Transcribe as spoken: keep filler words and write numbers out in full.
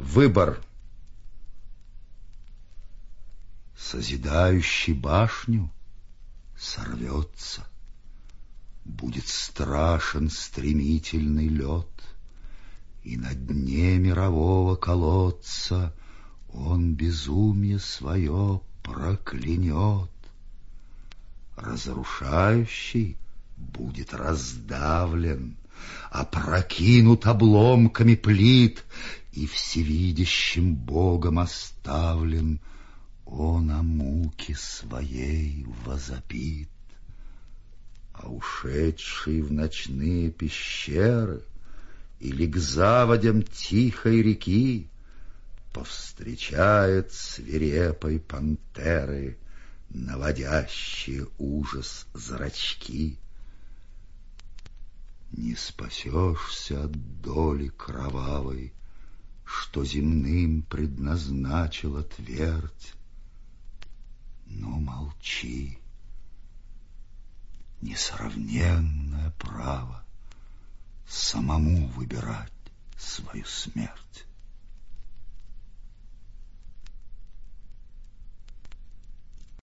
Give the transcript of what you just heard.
Выбор. Созидающий башню сорвется, будет страшен стремительный лед, и на дне мирового колодца он безумие свое проклянет. Разрушающий будет раздавлен, опрокинут обломками плит, и всевидящим Богом оставлен, он о муке своей возопит. А ушедший в ночные пещеры или к заводям тихой реки повстречает свирепой пантеры наводящие ужас зрачки. Не спасешься от доли кровавой, что земным предназначила твердь, но молчи. Несравненное право самому выбирать свою смерть.